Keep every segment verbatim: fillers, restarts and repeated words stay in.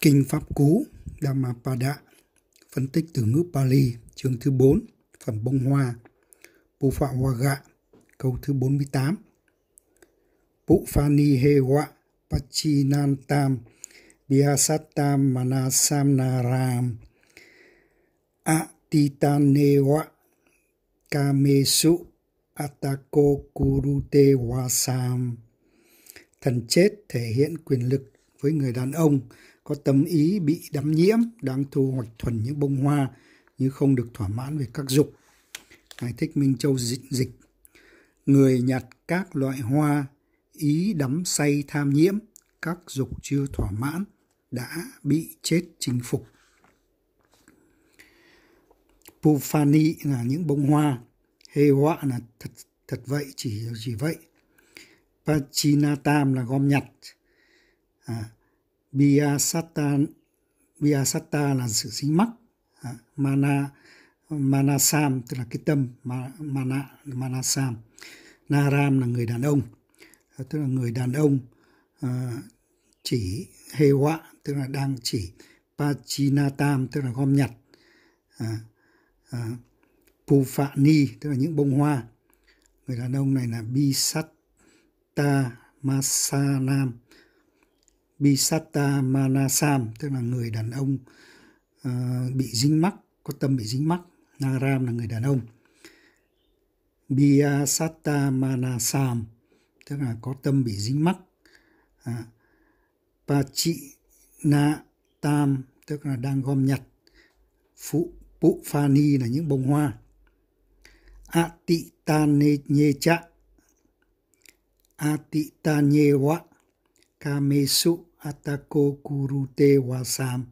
Kinh Pháp Cú Dhammapada, phân tích từ ngữ Pali, chương thứ bốn, phẩm bông hoa, Pupavaga, câu thứ bốn mươi tám. Pupani hewa pachinantam bihasatam manasam naram atitanewa kamesu atako kurute wasam. Thần chết thể hiện quyền lực với người đàn ông có tâm ý bị đắm nhiễm, đang thu hoạch thuần những bông hoa nhưng không được thỏa mãn về các dục. Ngài Thích Minh Châu dịch, dịch người nhặt các loại hoa, ý đắm say tham nhiễm, các dục chưa thỏa mãn, đã bị chết chinh phục. Pufani là những bông hoa, Hewa là thật, thật vậy, chỉ chỉ vậy. Pachinatam là gom nhặt. À, Biasata, Biasata là sự dính mắc. À, Mana, Manasam tức là cái tâm, Mana, Manasam. Naram là người đàn ông, à, tức là người đàn ông à, chỉ. Hewa tức là đang chỉ. Pachinatam tức là gom nhặt. À, à, Pufani tức là những bông hoa. Người đàn ông này là Bisata Masanam. Bisata Manasam tức là người đàn ông uh, bị dính mắc, có tâm bị dính mắc. Naram là người đàn ông. Biasata Manasam tức là có tâm bị dính mắc. À, Pachinatam tức là đang gom nhặt. Phụ Pufani là những bông hoa. Atitanyecha Atitanyewa Kamesu Atako Kurute Wasam.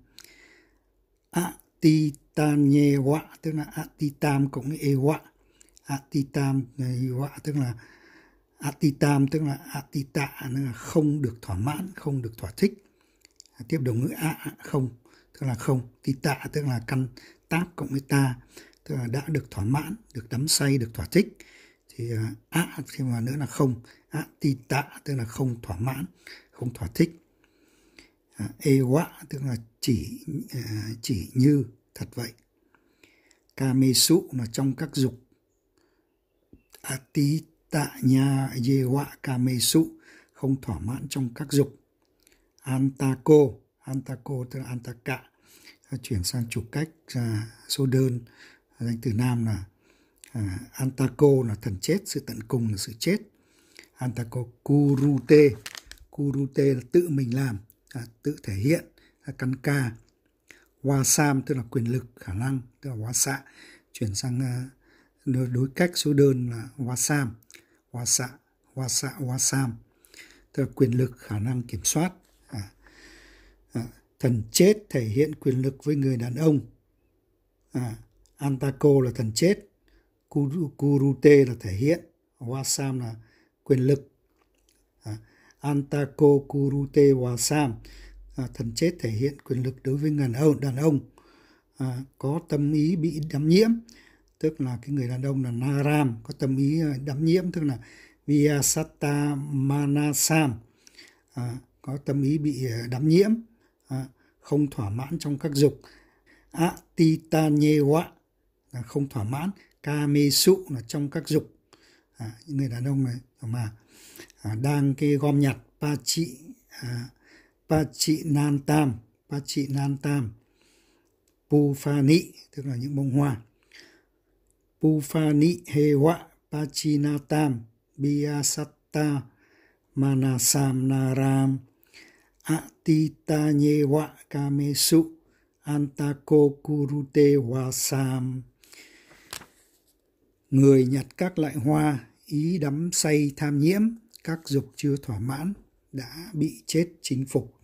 Atitanyewa tức là Atitam cộng với Ewa. Atitam Ewa tức là Atitam tức là Atita, tức là không được thỏa mãn, không được thỏa thích. Tiếp đồng ngữ A không tức là không. Tita tức là căn táp cộng với ta, tức là đã được thỏa mãn, được đắm say, được thỏa thích. Thì A thêm vào nữa là không. Atita tức là không thỏa mãn, không thỏa thích. Ewa tức là chỉ chỉ như, thật vậy. Kamesu là trong các dục. Atita nha yewa kamesu không thỏa mãn trong các dục. Antako, antako tức là antaka. Chuyển sang chủ cách à, số đơn, danh từ nam là à, antako là thần chết, sự tận cùng là sự chết. Antako kurute, kurute là tự mình làm, à, tự thể hiện, là căn ca. Wasam tức là quyền lực, khả năng, tức là wasa. Chuyển sang à, đối cách số đơn là wasam, wasa, wasa, wasam tức là quyền lực, khả năng kiểm soát. À, à, thần chết thể hiện quyền lực với người đàn ông. À, Antako là thần chết. Kurute là thể hiện. Wasam là quyền lực. À, Antako Kurute Wasam. À, thần chết thể hiện quyền lực đối với người đàn ông. À, có tâm ý bị đắm nhiễm. Tức là cái người đàn ông là Naram, có tâm ý đắm nhiễm, tức là Vyasata Manasam. À, có tâm ý bị đắm nhiễm. À, không thỏa mãn trong các dục. Atitanyewa là không thỏa mãn. Kamesu là trong các dục. À, những người đàn ông này mà à, đang cái gom nhặt. Pachi à, Pachinantam, Pachinantam. Pufani tức là những bông hoa. Pufani hewa Pachinatam Biasata Manasam Naram Atitanyewa Kamesu Antako Kurute Wasam. Người nhặt các loại hoa, ý đắm say tham nhiễm, các dục chưa thỏa mãn, đã bị chết chinh phục.